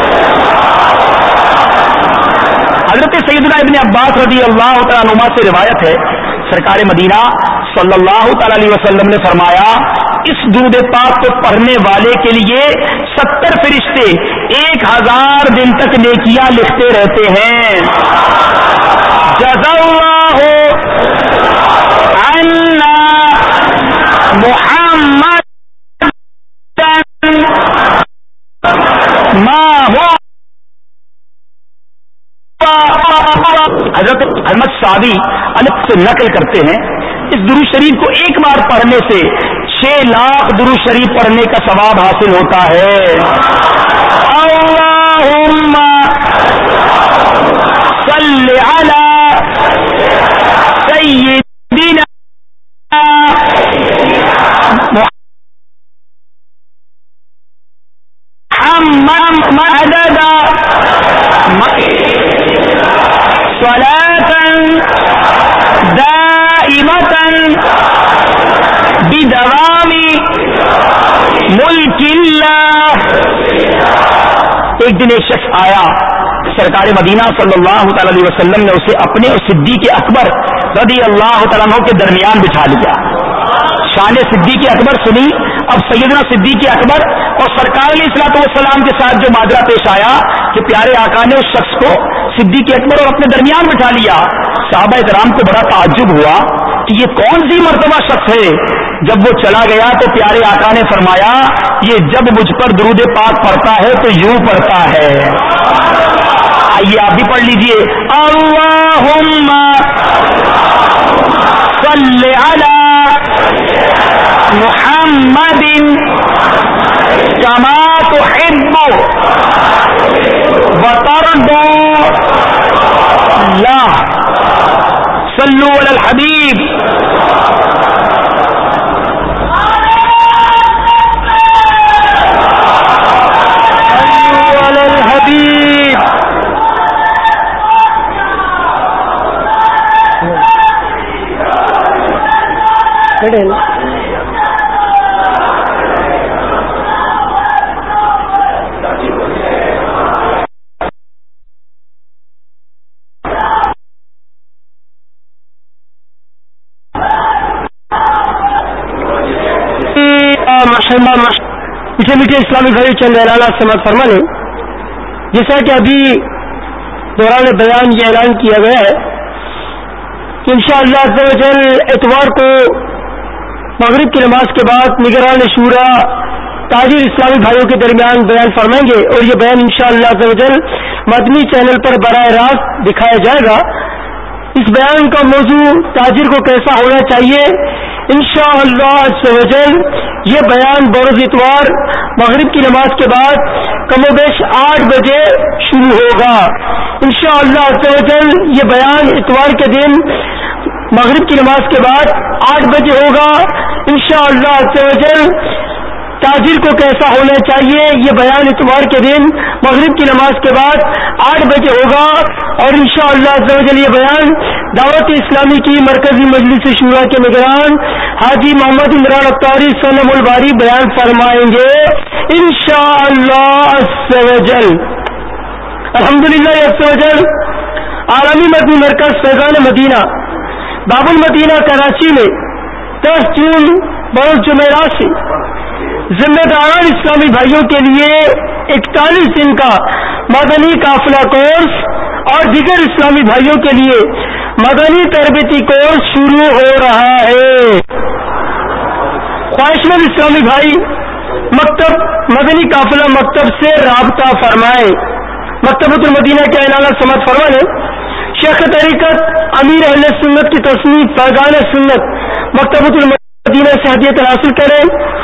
حضرت سیدنا ابن عباس رضی اللہ تعالیٰ عنہما سے روایت ہے، سرکار مدینہ صلی اللہ تعالی علیہ وسلم نے فرمایا اس درود پاک کو پڑھنے والے کے لیے ستر فرشتے ایک ہزار دن تک نیکیاں لکھتے رہتے ہیں۔ جزا اللہ عنا محمد ما ہو۔ حضرت احمد صادی الگ سے نقل کرتے ہیں اس درود شریف کو ایک بار پڑھنے سے چھ لاکھ درود شریف پڑھنے کا ثواب حاصل ہوتا ہے۔ اللہم صلی علی سیدنا عدد صلاة دائمة بدوام ملک اللہ. ایک دن ایک شخص آیا، سرکار مدینہ صلی اللہ تعالی علیہ وسلم نے اسے اپنے اور صدیق اکبر رضی اللہ تعالیٰ عنہ کے درمیان بٹھا لیا. شان صدیق اکبر سنی. اب سیدنا صدیق اکبر اور سرکار علیہ الصلوۃ والسلام کے ساتھ جو ماجرا پیش آیا کہ پیارے آقا نے اس شخص کو صدیق اکبر اور اپنے درمیان بٹھا لیا. صحابہ کرام کو بڑا تعجب ہوا کہ یہ کون سی مرتبہ شخص ہے. جب وہ چلا گیا تو پیارے آقا نے فرمایا یہ جب مجھ پر درود پاک پڑھتا ہے تو یوں پڑھتا ہے. آئیے آپ بھی پڑھ لیجئے. اللہم صلی علی محمد کما تحب وترضى. لا صلوا علی الحبیب. صلوا علی الحبیب. میٹھے میٹھے اسلامی بھائی چند اعلانات سماعت فرما لیں. جیسا کہ ابھی دوران بیان یہ اعلان کیا گیا ہے کہ انشاءاللہ عز و جل اتوار کو مغرب کی نماز کے بعد نگران شورا تاجر اسلامی بھائیوں کے درمیان بیان فرمائیں گے اور یہ بیان انشاءاللہ عز و جل مدنی چینل پر براہ راست دکھایا جائے گا. اس بیان کا موضوع تاجر کو کیسا ہونا چاہیے. انشاءاللہ عز و جل یہ بیان بروز اتوار مغرب کی نماز کے بعد کم و بیش آٹھ بجے شروع ہوگا. انشاءاللہ عز و جل یہ بیان اتوار کے دن مغرب کی نماز کے بعد آٹھ بجے ہوگا. انشاءاللہ عز و جل تاجر کو کیسا ہونا چاہیے یہ بیان اتوار کے دن مغرب کی نماز کے بعد آٹھ بجے ہوگا. اور انشاءاللہ عز و جل یہ بیان دعوت اسلامی کی مرکزی مجلس شورا کے نگران حاجی محمد عمران اختاری سلم الباری بیان فرمائیں گے انشاءاللہ عز و جل. الحمدللہ عز و جل عالمی مدنی مرکز فیضان مدینہ باب المدینہ کراچی میں دس جون بروز جمعرات سے ذمہ داران اسلامی بھائیوں کے لیے اکتالیس دن کا مدنی قافلہ کورس اور دیگر اسلامی بھائیوں کے لیے مدنی تربیتی کورس شروع ہو رہا ہے. خواہشمند اسلامی بھائی مکتب مدنی قافلہ مکتب سے رابطہ فرمائیں. مکتبۃ المدینہ کے اعلانات سماعت فرما لیں. شیخ طریقت امیر اہل سنت کی تصنیف فیضان سنت مکتبۃ المدینہ سے ہدیت حاصل کریں.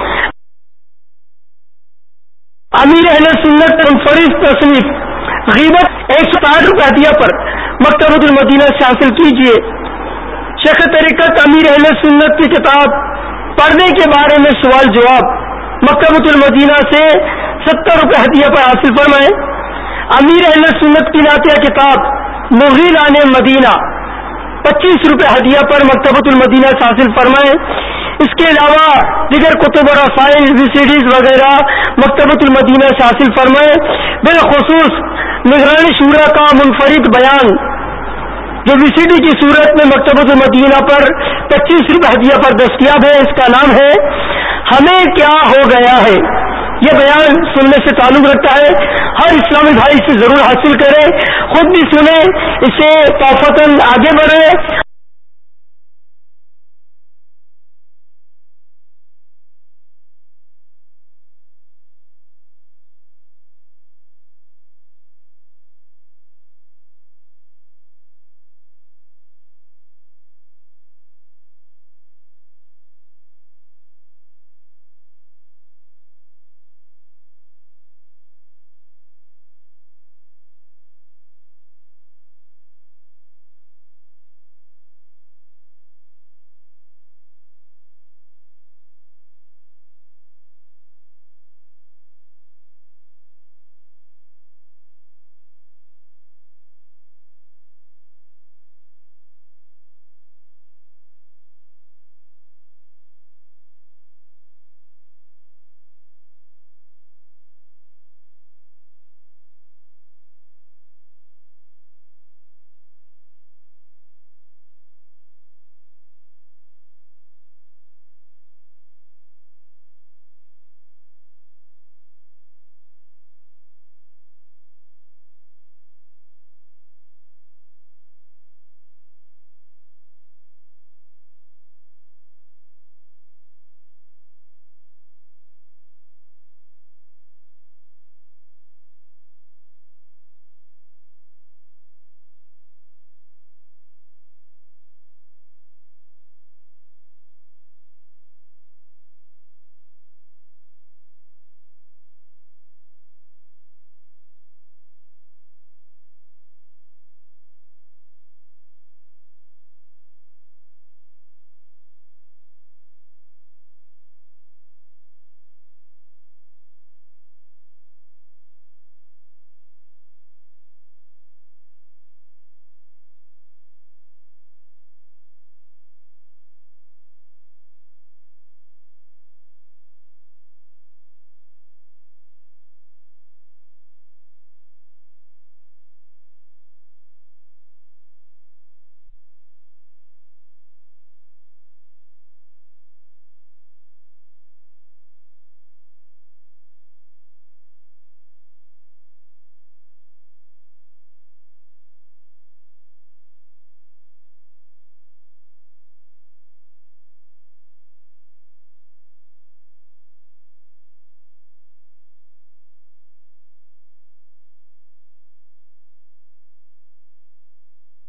امیر اہل سنت منفرد تصنیف غیبت ایک سو ساٹھ روپے ہدیہ پر مکتبۃ المدینہ سے حاصل کیجیے. شیخ طریقت امیر اہل سنت کی کتاب پردے کے بارے میں سوال جواب مکتبۃ المدینہ سے ستر روپے ہدیہ پر حاصل فرمائیں. امیر اہل سنت کی نعتیہ کتاب مغیلان مدینہ پچیس روپے ہدیہ پر مکتبۃ المدینہ سے حاصل فرمائیں. اس کے علاوہ دیگر کتب اور رسائل وی سی ڈیز وغیرہ مکتبۃ المدینہ سے حاصل فرمائیں. بالخصوص نگران شورا کا منفرد بیان جو وی سی ڈی کی صورت میں مکتبۃ المدینہ پر پچیس روپے ہدیہ پر دستیاب ہے. اس کا نام ہے ہمیں کیا ہو گیا ہے. یہ بیان سننے سے تعلق رکھتا ہے. ہر اسلامی بھائی اسے ضرور حاصل کرے, خود بھی سنیں, اسے توفتاً آگے بڑھے.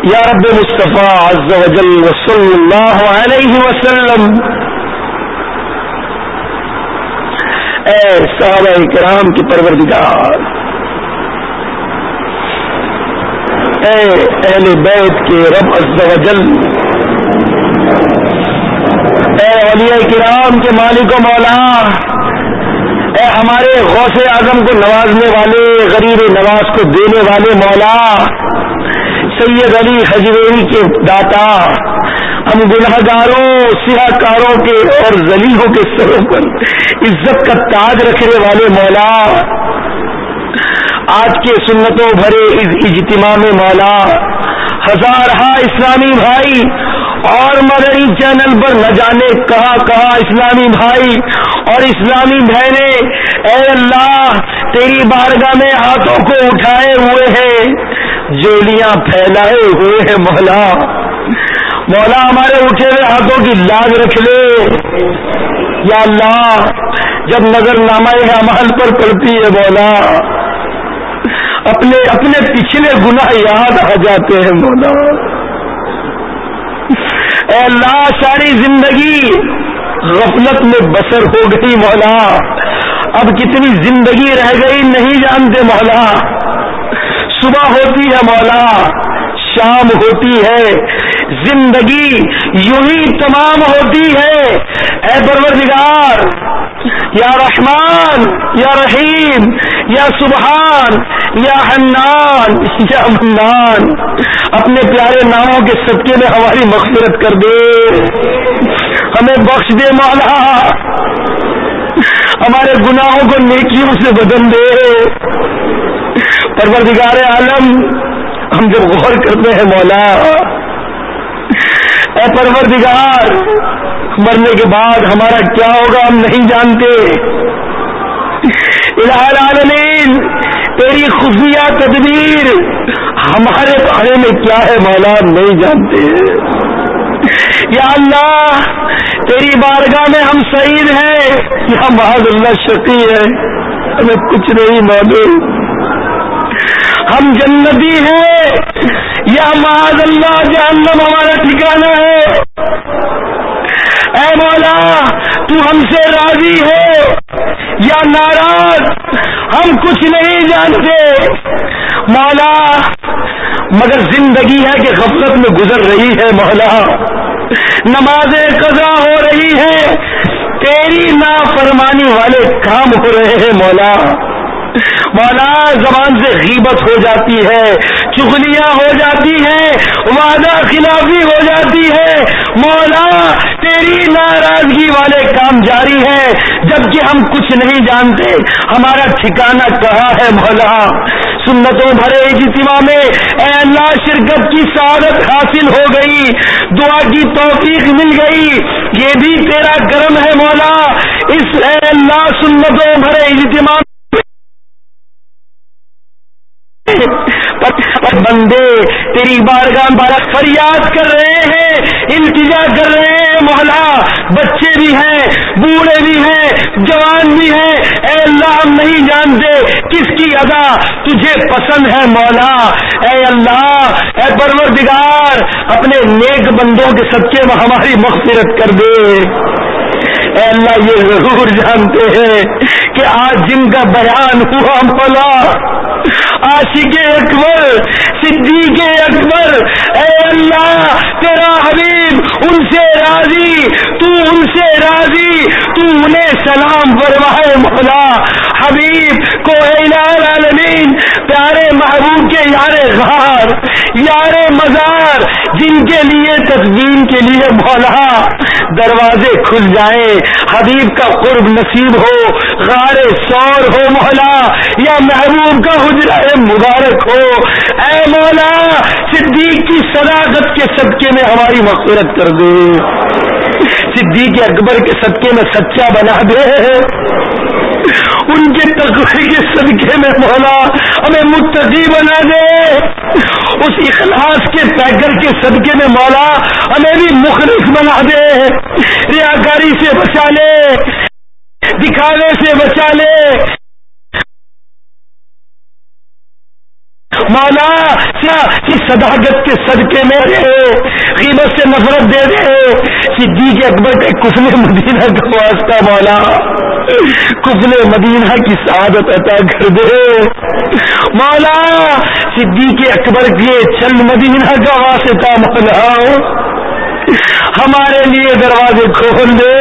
یا رب مصطفیٰ عز و جل صلی اللہ علیہ وسلم، اے صحابہ کرام کی پروردگار، اے اہل بیت کے رب عز و جل، اے اولیاء کرام کے مالک و مولا، اے ہمارے غوث اعظم کو نوازنے والے، غریب نواز کو دینے والے مولا، سید علی حجویری کے داتا، ہم گناہ گاروں سیاہ کاروں کے اور ذلیلوں کے سروں پر عزت کا تاج رکھنے والے مولا، آج کے سنتوں بھرے اس اجتماع میں مولا ہزارہ اسلامی بھائی اور مدنی چینل پر نہ جانے کہاں کہاں اسلامی بھائی اور اسلامی بہنیں، اے اللہ تیری بارگاہ میں ہاتھوں کو اٹھائے ہوئے ہیں، جولیاں پھیلائے ہوئے ہیں مولا، مولا ہمارے اٹھے ہوئے ہاتھوں کی لاج رکھ لے یا اللہ، جب نظر نامہ اعمال پر پڑتی ہے مولا، اپنے اپنے پچھلے گناہ یاد آ جاتے ہیں مولا، اے اللہ ساری زندگی غفلت میں بسر ہو گئی مولا، اب کتنی زندگی رہ گئی نہیں جانتے مولا، صبح ہوتی ہے مولا، شام ہوتی ہے، زندگی یوں ہی تمام ہوتی ہے، اے پروردگار یا رحمان یا رحیم یا سبحان یا حنان یا منان، اپنے پیارے ناموں کے صدقے میں ہماری مغفرت کر دے، ہمیں بخش دے مولا، ہمارے گناہوں کو نیکیوں سے بدل دے، پروردگار عالم ہم جب غور کرتے ہیں مولا، اے پروردگار مرنے کے بعد ہمارا کیا ہوگا ہم نہیں جانتے، الہ العالمین تیری خفیہ تدبیر ہمارے بارے میں کیا ہے مولا ہم نہیں جانتے، یا اللہ تیری بارگاہ میں ہم سعید ہیں یا معاذ اللہ شقی ہے، ہمیں کچھ نہیں معلوم، ہم جنتی ہیں یا معاذ اللہ جہنم ہمارا ٹھکانہ ہے، اے مولا تو ہم سے راضی ہے یا ناراض ہم کچھ نہیں جانتے مولا، مگر زندگی ہے کہ غفلت میں گزر رہی ہے مولا، نمازیں قضا ہو رہی ہے، تیری نافرمانی والے کام ہو رہے ہیں مولا، مولا زبان سے غیبت ہو جاتی ہے، چغلیاں ہو جاتی ہیں، وعدہ خلافی ہو جاتی ہے، مولا تیری ناراضگی والے کام جاری ہیں، جبکہ ہم کچھ نہیں جانتے ہمارا ٹھکانہ کہاں ہے مولا، سنتوں بھرے اجتماع میں اے اللہ شرکت کی سعادت حاصل ہو گئی، دعا کی توفیق مل گئی، یہ بھی تیرا کرم ہے مولا، اس اے اللہ سنتوں بھرے اجتماع پر بندے تیری بارگاہ مبارک فریاد کر رہے ہیں، التجا کر رہے ہیں مولا، بچے بھی ہیں، بوڑھے بھی ہیں، جوان بھی ہیں، اے اللہ ہم نہیں جانتے کس کی ادا تجھے پسند ہے مولا، اے اللہ اے پروردگار اپنے نیک بندوں کے صدقے میں ہماری مغفرت کر دے، اے اللہ یہ ضرور جانتے ہیں کہ آج جن کا بیان ہوا مولا، عاشق اکبر صدیق اکبر، اے اللہ تیرا حبیب ان سے راضی، تو ان سے راضی، تو انہیں سلام فرمائے مولا، حبیب کو الہ العالمین پیارے محبوب کے یار غار یار مزار جن کے لیے تدبین کے لیے مولا دروازے کھل جائیں، حبیب کا قرب نصیب ہو، غار سور ہو مولا، یا محبوب کا حجرہ مبارک ہو، اے مولا صدیق کی صداقت کے صدقے میں ہماری مغفرت کر دے، صدیق اکبر کے صدقے میں سچا بنا دے، ان کے تقوی کے صدقے میں مولا ہمیں متقی بنا دے، اس اخلاص کے پیکر کے صدقے میں مولا ہمیں بھی مخلص بنا دے، ریاکاری سے بچا لے، دکھاوے سے بچا لے، مولا اس صداقت کے صدقے میں غیبت سے نفرت دے دے. صدیق اکبر کے کفل مدینہ کا واسطہ مولا کفل مدینہ کی سعادت عطا کر دے. مولا صدیق اکبر کے چل مدینہ کا واسطہ مولا ہمارے لیے دروازے کھول دے.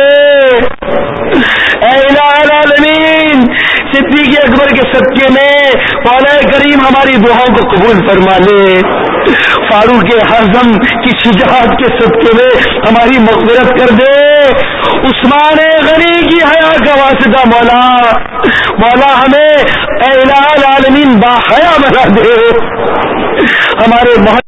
اے الہ العالمین صدیق اکبر کے صدقے میں مولا کریم ہماری دعاؤں کو قبول فرما لے. فاروق اعظم کی شجاعت کے صدقے میں ہماری مغفرت کر دے. عثمان غنی کی حیا کا واسطہ مولا مولا ہمیں اے الہ العالمین باحیا بنا دے. ہمارے محمد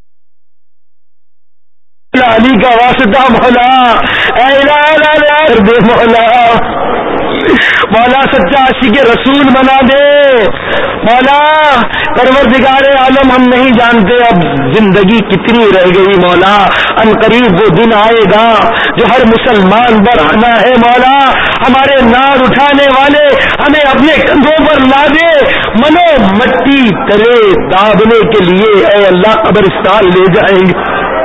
علی کا واسطہ مولا اے الہ العالمین دے مولا مولا سچا عاشق رسول بنا دے. مولا پروردگار عالم ہم نہیں جانتے اب زندگی کتنی رہ گئی. مولا ان قریب وہ دن آئے گا جو ہر مسلمان پر آنا ہے. مولا ہمارے نار اٹھانے والے ہمیں اپنے کندھوں پر لا دے. منو مٹی تلے دابنے کے لیے اے اللہ قبرستان لے جائیں گے.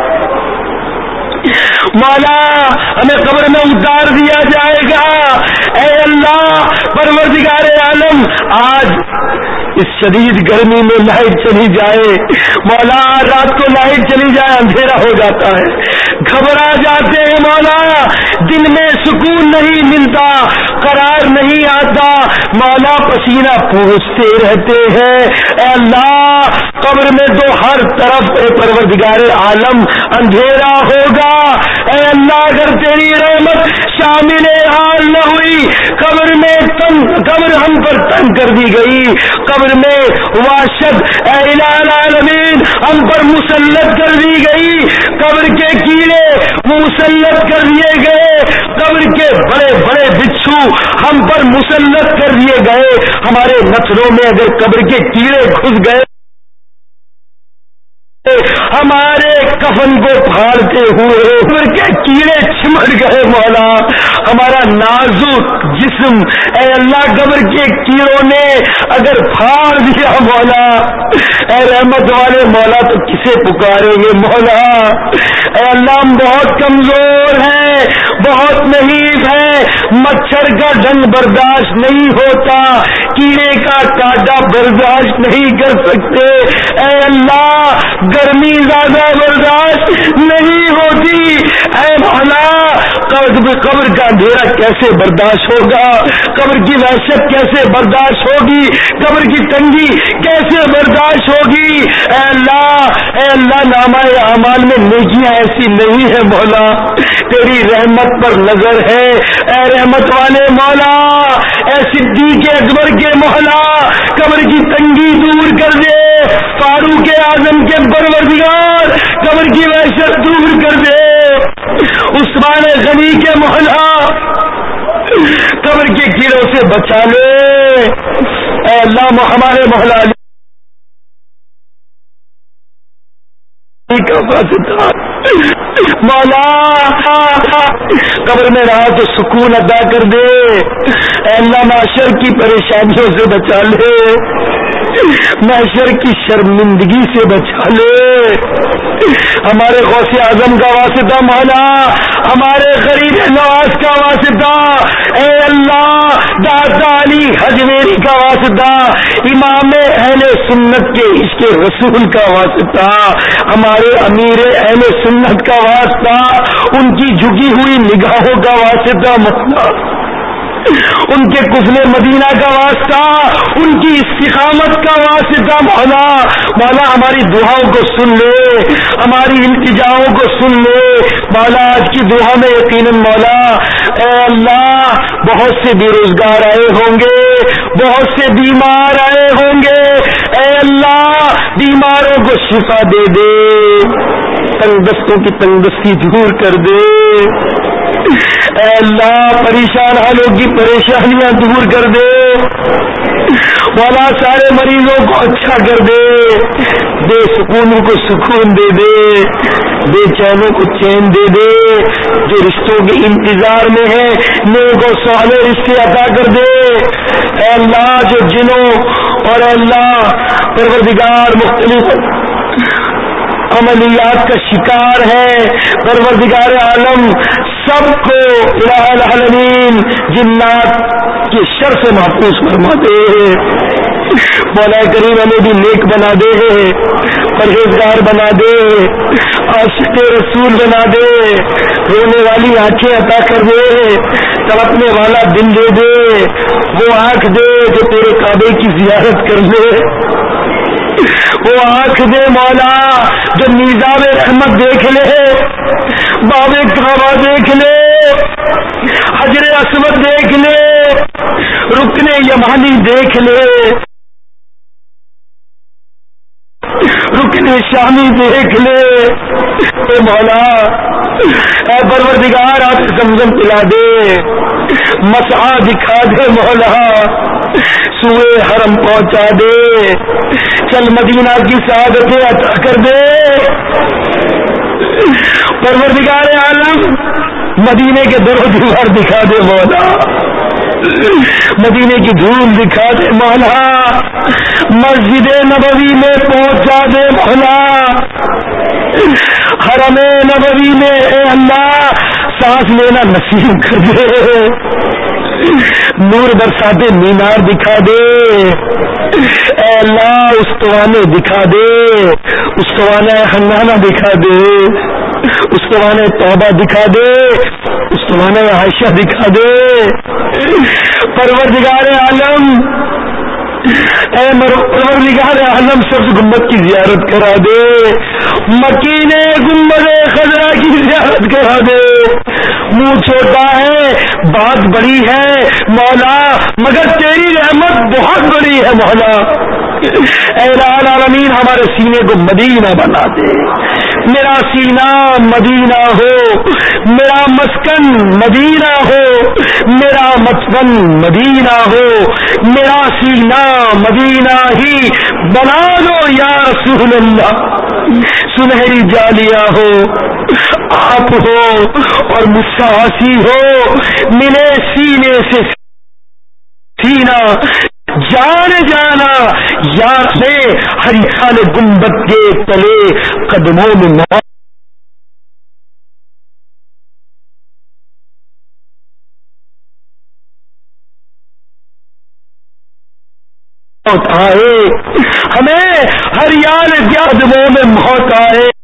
مولا ہمیں قبر میں اتار دیا جائے گا. اے اللہ پروردگار عالم آج اس شدید گرمی میں لائٹ چلی جائے مولا رات کو لائٹ چلی جائے اندھیرا ہو جاتا ہے گھبرا جاتے ہیں. مولا دن میں سکون نہیں ملتا قرار نہیں آتا. مولا پسینہ پوچھتے رہتے ہیں. اے اللہ قبر میں تو ہر طرف اے پروردگار عالم اندھیرا ہوگا. اے اللہ اگر تیری رحمت شامل حال نہ ہوئی قبر میں تنگ قبر ہم پر تنگ کر دی گئی. قبر میں وحشت اے الہ العالمین ہم پر مسلط کر دی گئی. قبر کے کیڑے مسلط کر دیے گئے. قبر کے بڑے بڑے بچھو ہم پر مسلط کر دیے گئے. ہمارے نتھروں میں اگر قبر کے کیڑے گھس گئے ہمارے کفن کو پھاڑتے ہوئے قبر کے کیڑے چمٹ گئے. مولا ہمارا نازک جسم اے اللہ قبر کے کیڑوں نے اگر پھاڑ دیا مولا اے رحمت والے مولا تو کسے پکاریں گے. مولا اے اللہ ہم بہت کمزور ہیں بہت نحیف ہیں. مچھر کا ڈنگ برداشت نہیں ہوتا کیڑے کا کاٹا برداشت نہیں کر سکتے. اے اللہ گرمی زیادہ برداشت نہیں ہوتی. اے مولا قبر کا اندھیرا کیسے برداشت ہوگا. قبر کی وحشت کیسے برداشت ہوگی. قبر کی تنگی کیسے برداشت ہوگی. اے اللہ اے اللہ نامہ اعمال میں نیکیاں ایسی نہیں ہے مولا تیری رحمت پر نظر ہے. اے رحمت والے مولا اے صدیق اکبر کے مولا قبر کی تنگی دور کر دے. فاروق اعظم کے پروردگار قبر کی وحشت دور کر دے. عثمان غنی کے مولا قبر کے کیڑوں سے بچا لے. اے اللہ ہمارے مولا مولا قبر میں رہا تو سکون ادا کر دے. اے اللہ معاشر کی پریشانیوں سے بچا لے. محشر کی شرمندگی سے بچا لے. ہمارے غوث اعظم کا واسطہ مولا ہمارے غریب نواز کا واسطہ اے اللہ داتا علی حجویری کا واسطہ امام اہل سنت کے عشق رسول کا واسطہ ہمارے امیر اہل سنت کا واسطہ ان کی جھکی ہوئی نگاہوں کا واسطہ مولا ان کے کفل مدینہ کا واسطہ ان کی استقامت کا واسطہ مولا مولا ہماری دعاؤں کو سن لے ہماری التجاؤں کو سن لے مولا. آج کی دعا میں یقیناً مولا اے اللہ بہت سے بے روزگار آئے ہوں گے بہت سے بیمار آئے ہوں گے. اے اللہ بیماروں کو شفا دے دے تنگ دستوں کی تنگ دستی دور کر دے. اے اللہ پریشان حالوں کی پریشانیاں دور کر دے. مولا سارے مریضوں کو اچھا کر دے. بے سکونوں کو سکون دے دے بے چینوں کو چین دے دے. جو رشتوں کے انتظار میں ہیں نیک و صالح رشتے عطا کر دے. اے اللہ جو جنوں اور اللہ پروردگار مختلف عملیات کا شکار ہے، پروردگار عالم سب کو الہ العالمین جنات کے شر سے محفوظ فرما دے، مولا کریم ہمیں بھی نیک بنا دے، پرہیزگار بنا دے، عاشق رسول بنا دے، رونے والی آنکھیں عطا کر دے، تڑپنے والا دل دے دے، وہ آنکھ دے جو تیرے کعبے کی زیارت کر لے، وہ آنکھ دے مولا جو میزاب رحمت دیکھ لے، باب کعبہ دیکھ لے، حجر اسود دیکھ لے، رکن یمانی دیکھ لے، رکن شامی دیکھ لے، اے مولا اے پروردگار آپ زمزم پلا دے، مسعا دکھا دے مولا، سوئے حرم پہنچا دے، چل مدینہ کی سعادتیں عطا کر دے، پروردگار عالم مدینے کے در و دیوار دکھا دے مولا، مدینے کی دھول دکھا دے مولا، مسجد نبوی میں پہنچا دے مولا، حرم نبوی میں اے اللہ سانس لینا نصیب کر دے، نور برساتے مینار دکھا دے، اے اللہ استوانے دکھا دے، استوانے حنانہ دکھا دے، استوانے توبہ دکھا دے، استوانے عائشہ دکھا دے، پروردگار عالم اے پروردگار عالم سبز گنبد کی زیارت کرا دے، مکین گنبد خضرا کی زیارت کرا دے، منہ چھوٹا ہے بات بڑی ہے مولا مگر تیری رحمت بہت بڑی ہے مولا، اے العالمین ہمارے سینے کو مدینہ بنا دے، میرا سینہ مدینہ ہو، میرا مسکن مدینہ ہو، میرا مسکن مدینہ ہو، میرا سینہ مدینہ ہی بنا دو یا رسول اللہ، سنہری جالیاں ہو، آپ ہو اور مساسی ہو، ملے سینے سے سینہ، جان جانا یار سے ہریان گنبد کے تلے قدموں میں موت آئے، ہمیں ہریان کے قدموں میں موت آئے،